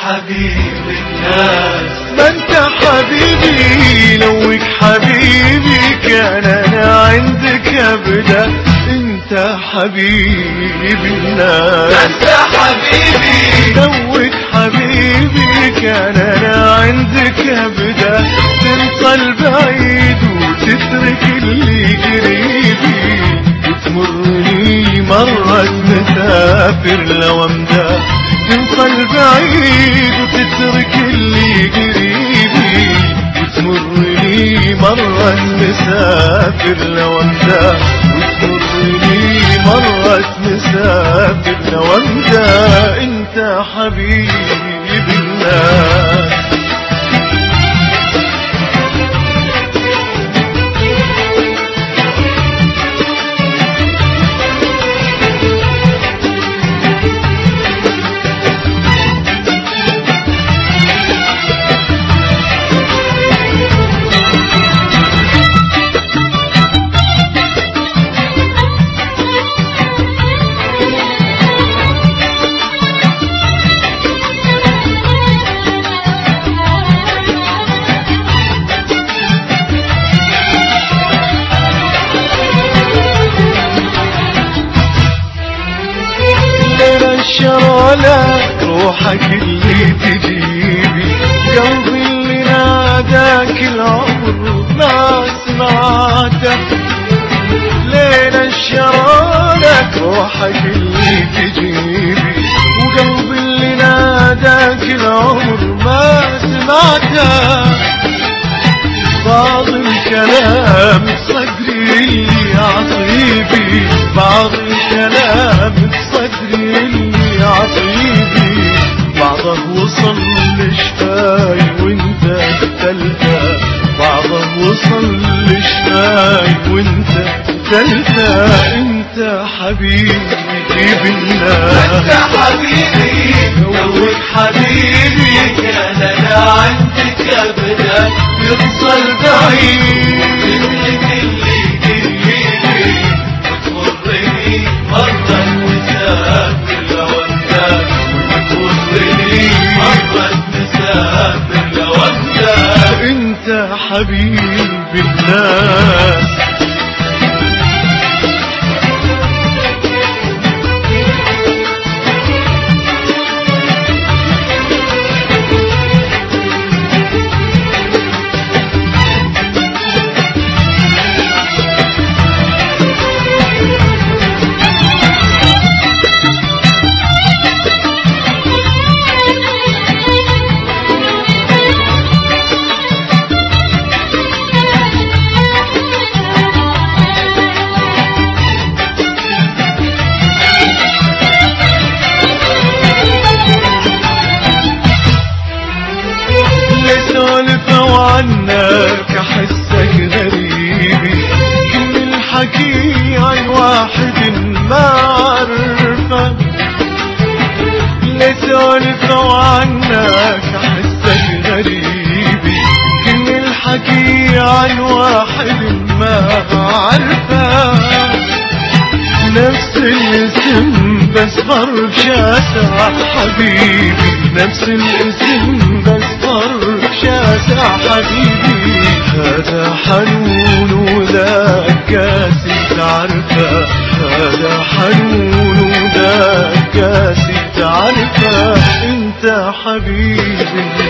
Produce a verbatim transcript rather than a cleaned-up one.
حبيب الناس. ما انت حبيبي لوك حبيبي كان انا عندك ابدا. انت حبيب الناس. ما انت حبيبي لوك حبيبي كان انا عندك ابدا. تنسى البعيد وتترك اللي قريبي وتمرني مرة مسافر لو امدى. تنسى البعيد وتترك اللي قريبي وتمرني مرة مسافر لو امدى. وتمرني مرة مسافر لو امدى. انت حبيب الناس. شرالك روحك اللي تجيبي. قلبي اللي ناداك العمر ما سمعتك. ليلة الشرالك روحك اللي تجيبي. وقلبي اللي ناداك العمر ما سمعتك. بعض الكلام صدري يا عصيبي. بعض الكلام صدري يا عصيبي. بعضه وصل لشفاي وانت قتلته. بعضه وصل لشفاي وانت قتلته. انت حبيبي بالله. انت حبيبي لوك حبيبي كان انا عندك ابدا. ينسى البعيد تترك اللي قريبي وتمرني مرة مسافر لو امدى. وتمرني مرة مسافر لو امدى. انت حبيب الناس. سولفوا عنك احسك غريبي. كل الحكي عن واحد ما عرفك. ليه سولفوا عنك احسك غريبي. كل الحكي عن واحد ما عرفك. نفس الاسم بس فرق شاسع حبيبي. نفس الاسم بس فرق شاسع حبيبي. هذا حنون وذاك كاسي تعرفه. هذا حنون وذاك كاسي تعرفه. انت حبيبي